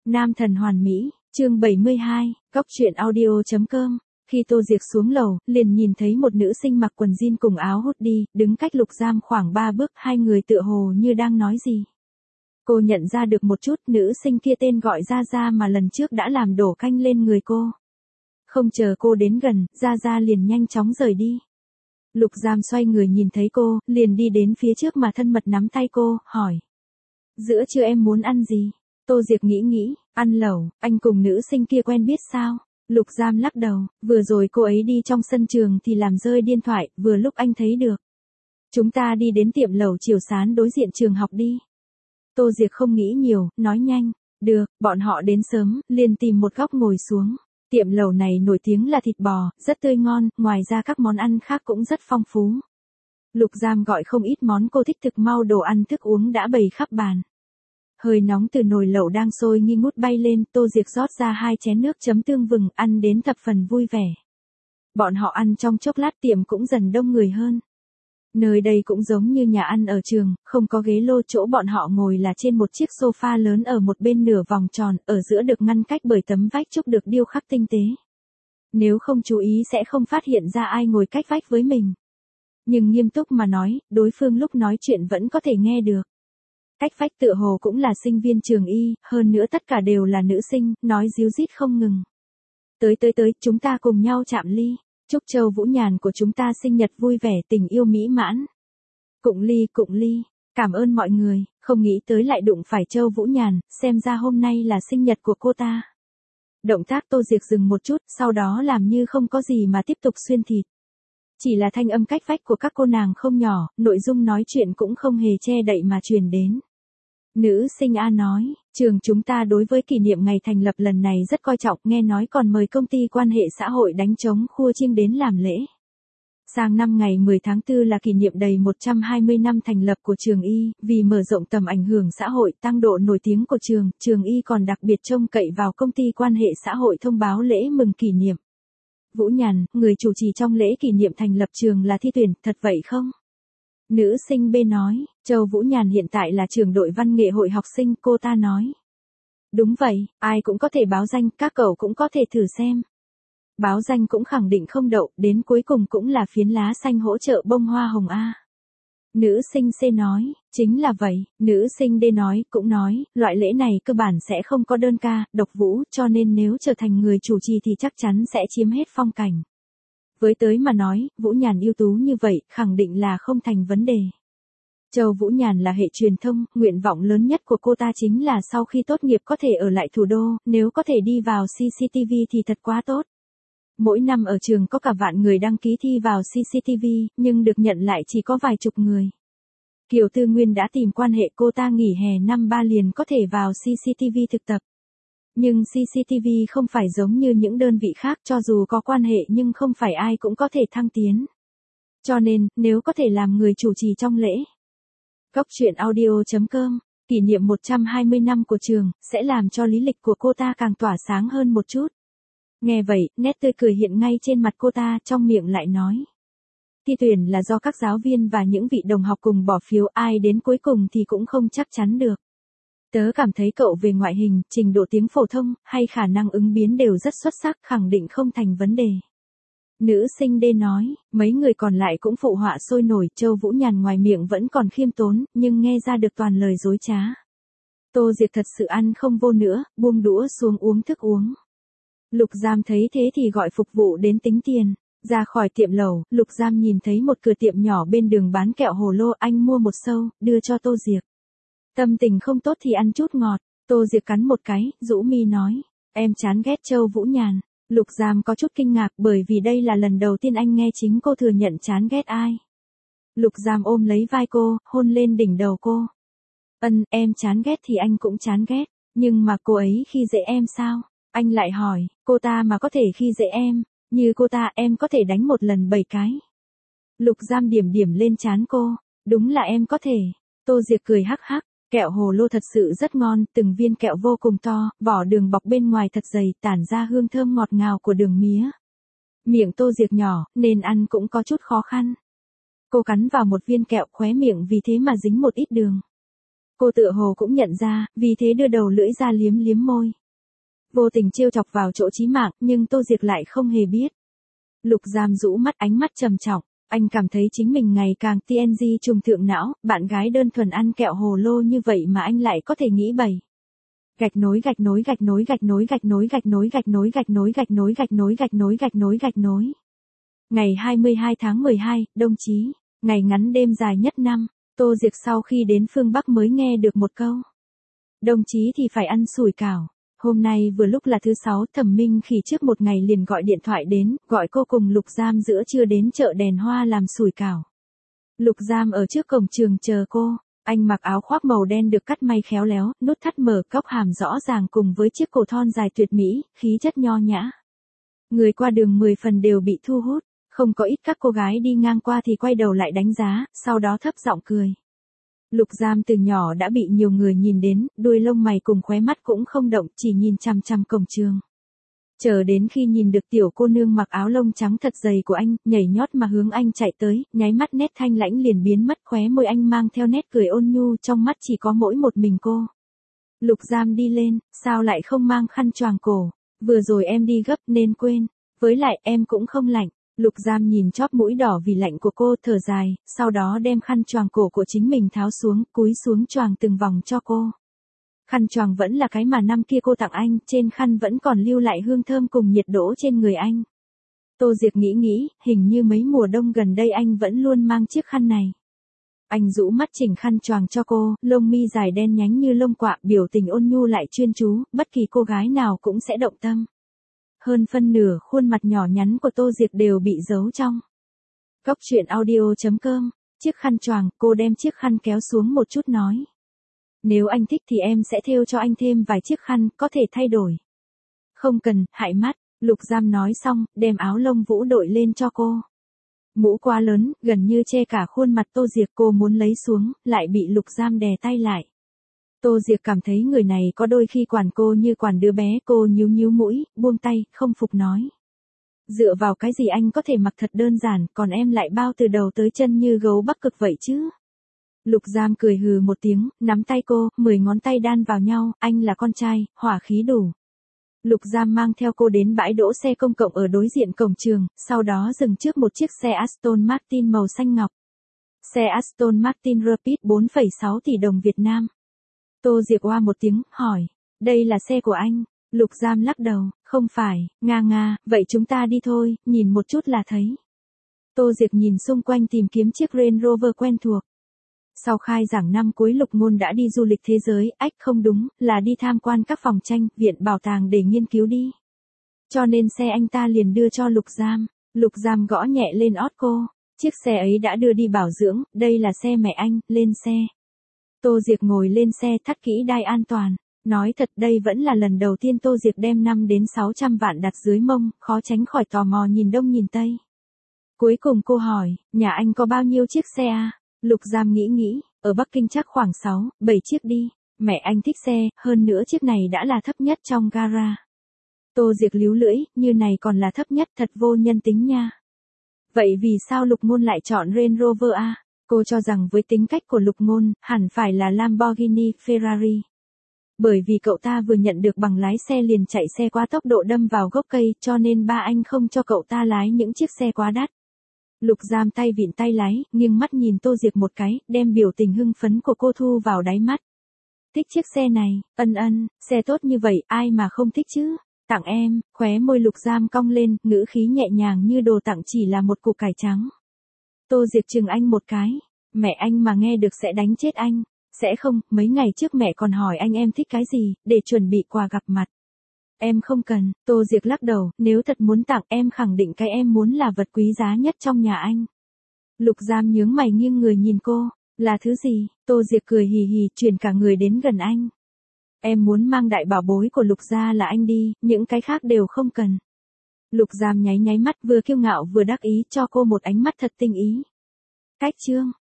Nam thần hoàn mỹ, chương 72, góc truyện audio.com. Khi Tô Diệc xuống lầu, liền nhìn thấy một nữ sinh mặc quần jean cùng áo hoodie, đứng cách Lục Giam khoảng 3 bước, hai người tựa hồ như đang nói gì. Cô nhận ra được một chút, nữ sinh kia tên gọi Gia Gia mà lần trước đã làm đổ canh lên người cô. Không chờ cô đến gần, Gia Gia liền nhanh chóng rời đi. Lục Giam xoay người nhìn thấy cô, liền đi đến phía trước mà thân mật nắm tay cô, hỏi. Giữa trưa em muốn ăn gì? Tô Diệc nghĩ, ăn lẩu, anh cùng nữ sinh kia quen biết sao? Lục Giam lắc đầu, vừa rồi cô ấy đi trong sân trường thì làm rơi điện thoại, vừa lúc anh thấy được. Chúng ta đi đến tiệm lẩu Triều Sán đối diện trường học đi. Tô Diệc không nghĩ nhiều, nói nhanh, được, bọn họ đến sớm, liền tìm một góc ngồi xuống. Tiệm lẩu này nổi tiếng là thịt bò, rất tươi ngon, ngoài ra các món ăn khác cũng rất phong phú. Lục Giam gọi không ít món cô thích, thực mau đồ ăn thức uống đã bày khắp bàn. Hơi nóng từ nồi lẩu đang sôi nghi ngút bay lên, Tô Diệc rót ra 2 chén nước chấm tương vừng, ăn đến thập phần vui vẻ. Bọn họ ăn trong chốc lát, tiệm cũng dần đông người hơn. Nơi đây cũng giống như nhà ăn ở trường, không có ghế lô, chỗ bọn họ ngồi là trên một chiếc sofa lớn ở một bên nửa vòng tròn, ở giữa được ngăn cách bởi tấm vách trúc được điêu khắc tinh tế. Nếu không chú ý sẽ không phát hiện ra ai ngồi cách vách với mình. Nhưng nghiêm túc mà nói, đối phương lúc nói chuyện vẫn có thể nghe được. Cách vách tựa hồ cũng là sinh viên trường y, hơn nữa tất cả đều là nữ sinh, nói díu dít không ngừng. Tới, chúng ta cùng nhau chạm ly. Chúc Châu Vũ Nhàn của chúng ta sinh nhật vui vẻ, tình yêu mỹ mãn. Cụng ly, cảm ơn mọi người, không nghĩ tới lại đụng phải Châu Vũ Nhàn, xem ra hôm nay là sinh nhật của cô ta. Động tác Tô Diệc dừng một chút, sau đó làm như không có gì mà tiếp tục xuyên thịt. Chỉ là thanh âm cách vách của các cô nàng không nhỏ, nội dung nói chuyện cũng không hề che đậy mà truyền đến. Nữ sinh A nói, trường chúng ta đối với kỷ niệm ngày thành lập lần này rất coi trọng, nghe nói còn mời công ty quan hệ xã hội đánh trống Khua Chiêng đến làm lễ. Sang năm ngày 10 tháng 4 là kỷ niệm đầy 120 năm thành lập của trường Y, vì mở rộng tầm ảnh hưởng xã hội, tăng độ nổi tiếng của trường Y còn đặc biệt trông cậy vào công ty quan hệ xã hội thông báo lễ mừng kỷ niệm. Vũ Nhàn, người chủ trì trong lễ kỷ niệm thành lập trường là Thi Tuyển, thật vậy không? Nữ sinh B nói, Châu Vũ Nhàn hiện tại là trưởng đội văn nghệ hội học sinh, cô ta nói. Đúng vậy, ai cũng có thể báo danh, các cậu cũng có thể thử xem. Báo danh cũng khẳng định không đậu, đến cuối cùng cũng là phiến lá xanh hỗ trợ bông hoa hồng A. Nữ sinh C nói, chính là vậy, nữ sinh D nói, cũng nói, loại lễ này cơ bản sẽ không có đơn ca, độc vũ, cho nên nếu trở thành người chủ trì thì chắc chắn sẽ chiếm hết phong cảnh. Với tới mà nói, Vũ Nhàn ưu tú như vậy, khẳng định là không thành vấn đề. Châu Vũ Nhàn là hệ truyền thông, nguyện vọng lớn nhất của cô ta chính là sau khi tốt nghiệp có thể ở lại thủ đô, nếu có thể đi vào CCTV thì thật quá tốt. Mỗi năm ở trường có cả vạn người đăng ký thi vào CCTV, nhưng được nhận lại chỉ có vài chục người. Kiều Tư Nguyên đã tìm quan hệ, cô ta nghỉ hè năm 3 liền có thể vào CCTV thực tập. Nhưng CCTV không phải giống như những đơn vị khác, cho dù có quan hệ nhưng không phải ai cũng có thể thăng tiến. Cho nên, nếu có thể làm người chủ trì trong lễ. Góc truyện audio.com, kỷ niệm 120 năm của trường, sẽ làm cho lý lịch của cô ta càng tỏa sáng hơn một chút. Nghe vậy, nét tươi cười hiện ngay trên mặt cô ta, trong miệng lại nói. Thi tuyển là do các giáo viên và những vị đồng học cùng bỏ phiếu, ai đến cuối cùng thì cũng không chắc chắn được. Tớ cảm thấy cậu về ngoại hình, trình độ tiếng phổ thông, hay khả năng ứng biến đều rất xuất sắc, khẳng định không thành vấn đề. Nữ sinh D nói, mấy người còn lại cũng phụ họa sôi nổi, Châu Vũ Nhàn ngoài miệng vẫn còn khiêm tốn, nhưng nghe ra được toàn lời dối trá. Tô Diệc thật sự ăn không vô nữa, buông đũa xuống uống thức uống. Lục Giam thấy thế thì gọi phục vụ đến tính tiền. Ra khỏi tiệm lẩu, Lục Giam nhìn thấy một cửa tiệm nhỏ bên đường bán kẹo hồ lô, anh mua một xâu, đưa cho Tô Diệc. Tâm tình không tốt thì ăn chút ngọt. Tô Diệc cắn một cái, rũ mi nói, em chán ghét Châu Vũ Nhàn. Lục Giam có chút kinh ngạc, bởi vì đây là lần đầu tiên anh nghe chính cô thừa nhận chán ghét ai. Lục Giam ôm lấy vai cô, hôn lên đỉnh đầu cô. Em chán ghét thì anh cũng chán ghét, nhưng mà cô ấy khi dễ em sao? Anh lại hỏi, cô ta mà có thể khi dễ em, như cô ta em có thể đánh một lần 7 cái. Lục Giam điểm lên trán cô, đúng là em có thể. Tô Diệc cười hắc hắc, kẹo hồ lô thật sự rất ngon, từng viên kẹo vô cùng to, vỏ đường bọc bên ngoài thật dày, tản ra hương thơm ngọt ngào của đường mía. Miệng Tô Diệc nhỏ, nên ăn cũng có chút khó khăn. Cô cắn vào một viên kẹo, khóe miệng vì thế mà dính một ít đường. Cô tựa hồ cũng nhận ra, vì thế đưa đầu lưỡi ra liếm môi. Vô tình trêu chọc vào chỗ chí mạng, nhưng Tô Diệc lại không hề biết. Lục Giam rũ mắt, ánh mắt trầm trọng. Anh cảm thấy chính mình ngày càng TNG trùng thượng não, bạn gái đơn thuần ăn kẹo hồ lô như vậy mà anh lại có thể nghĩ bậy. Gạch nối gạch nối gạch nối gạch nối gạch nối gạch nối gạch nối gạch nối gạch nối gạch nối gạch nối gạch nối gạch nối. Ngày 22 tháng 12, đồng chí, ngày ngắn đêm dài nhất năm, Tô Diệc sau khi đến phương Bắc mới nghe được một câu. Đồng chí thì phải ăn sủi cảo. Hôm nay vừa lúc là thứ 6, Thẩm Minh Khỉ trước một ngày liền gọi điện thoại đến, gọi cô cùng Lục Giam giữa trưa đến chợ Đèn Hoa làm sủi cảo. Lục Giam ở trước cổng trường chờ cô, anh mặc áo khoác màu đen được cắt may khéo léo, nút thắt mở, cốc hàm rõ ràng cùng với chiếc cổ thon dài tuyệt mỹ, khí chất nho nhã. Người qua đường 10 phần đều bị thu hút, không có ít các cô gái đi ngang qua thì quay đầu lại đánh giá, sau đó thấp giọng cười. Lục Giam từ nhỏ đã bị nhiều người nhìn đến, đuôi lông mày cùng khóe mắt cũng không động, chỉ nhìn chằm chằm cổng trường. Chờ đến khi nhìn được tiểu cô nương mặc áo lông trắng thật dày của anh, nhảy nhót mà hướng anh chạy tới, nháy mắt nét thanh lãnh liền biến mất, khóe môi anh mang theo nét cười ôn nhu, trong mắt chỉ có mỗi một mình cô. Lục Giam đi lên, sao lại không mang khăn choàng cổ, vừa rồi em đi gấp nên quên, với lại em cũng không lạnh. Lục Giam nhìn chóp mũi đỏ vì lạnh của cô, thở dài, sau đó đem khăn choàng cổ của chính mình tháo xuống, cúi xuống choàng từng vòng cho cô. Khăn choàng vẫn là cái mà năm kia cô tặng anh, trên khăn vẫn còn lưu lại hương thơm cùng nhiệt độ trên người anh. Tô Diệc nghĩ, hình như mấy mùa đông gần đây anh vẫn luôn mang chiếc khăn này. Anh rũ mắt chỉnh khăn choàng cho cô, lông mi dài đen nhánh như lông quạ, biểu tình ôn nhu lại chuyên chú, bất kỳ cô gái nào cũng sẽ động tâm. Hơn phân nửa khuôn mặt nhỏ nhắn của Tô Diệc đều bị giấu trong. Cóc truyện audio.com, chiếc khăn choàng, cô đem chiếc khăn kéo xuống một chút nói. Nếu anh thích thì em sẽ thêu cho anh thêm vài chiếc khăn, có thể thay đổi. Không cần, hại mắt, Lục Giam nói xong, đem áo lông vũ đội lên cho cô. Mũ quá lớn, gần như che cả khuôn mặt Tô Diệc, cô muốn lấy xuống, lại bị Lục Giam đè tay lại. Tô Diệc cảm thấy người này có đôi khi quản cô như quản đứa bé, cô nhíu mũi, buông tay, không phục nói. Dựa vào cái gì anh có thể mặc thật đơn giản, còn em lại bao từ đầu tới chân như gấu Bắc Cực vậy chứ? Lục Giam cười hừ một tiếng, nắm tay cô, 10 ngón tay đan vào nhau, anh là con trai, hỏa khí đủ. Lục Giam mang theo cô đến bãi đỗ xe công cộng ở đối diện cổng trường, sau đó dừng trước một chiếc xe Aston Martin màu xanh ngọc. Xe Aston Martin Rapid 4,6 tỷ đồng Việt Nam. Tô Diệc oa một tiếng, hỏi, đây là xe của anh? Lục Giam lắc đầu, không phải, nga, vậy chúng ta đi thôi, nhìn một chút là thấy. Tô Diệc nhìn xung quanh tìm kiếm chiếc Range Rover quen thuộc. Sau khai giảng năm cuối Lục Ngôn đã đi du lịch thế giới, không đúng, là đi tham quan các phòng tranh, viện bảo tàng để nghiên cứu đi. Cho nên xe anh ta liền đưa cho Lục Giam. Lục Giam gõ nhẹ lên ót cô, chiếc xe ấy đã đưa đi bảo dưỡng, đây là xe mẹ anh, lên xe. Tô Diệc ngồi lên xe, thắt kỹ đai an toàn. Nói thật đây vẫn là lần đầu tiên Tô Diệc đem 5 đến 600 vạn đặt dưới mông, khó tránh khỏi tò mò nhìn đông nhìn tây. Cuối cùng cô hỏi, nhà anh có bao nhiêu chiếc xe à? Lục Giam nghĩ, ở Bắc Kinh chắc khoảng 6, 7 chiếc đi. Mẹ anh thích xe, hơn nữa chiếc này đã là thấp nhất trong gara. Tô Diệc líu lưỡi, như này còn là thấp nhất, thật vô nhân tính nha. Vậy vì sao Lục Ngôn lại chọn Range Rover à? Cô cho rằng với tính cách của Lục Ngôn, hẳn phải là Lamborghini, Ferrari. Bởi vì cậu ta vừa nhận được bằng lái xe liền chạy xe quá tốc độ đâm vào gốc cây, cho nên ba anh không cho cậu ta lái những chiếc xe quá đắt. Lục Giam tay vịn tay lái, nghiêng mắt nhìn Tô Diệc một cái, đem biểu tình hưng phấn của cô thu vào đáy mắt. Thích chiếc xe này, xe tốt như vậy, ai mà không thích chứ? Tặng em, khóe môi Lục Giam cong lên, ngữ khí nhẹ nhàng như đồ tặng chỉ là một củ cải trắng. Tô Diệc chừng anh một cái, mẹ anh mà nghe được sẽ đánh chết anh. Sẽ không, mấy ngày trước mẹ còn hỏi anh em thích cái gì, để chuẩn bị quà gặp mặt. Em không cần, Tô Diệc lắc đầu, nếu thật muốn tặng em khẳng định cái em muốn là vật quý giá nhất trong nhà anh. Lục Giam nhướng mày nghiêng người nhìn cô, là thứ gì? Tô Diệc cười hì hì, chuyển cả người đến gần anh. Em muốn mang đại bảo bối của Lục gia là anh đi, những cái khác đều không cần. Lục Giam nháy mắt vừa kiêu ngạo vừa đắc ý cho cô một ánh mắt thật tinh ý. Cách chương.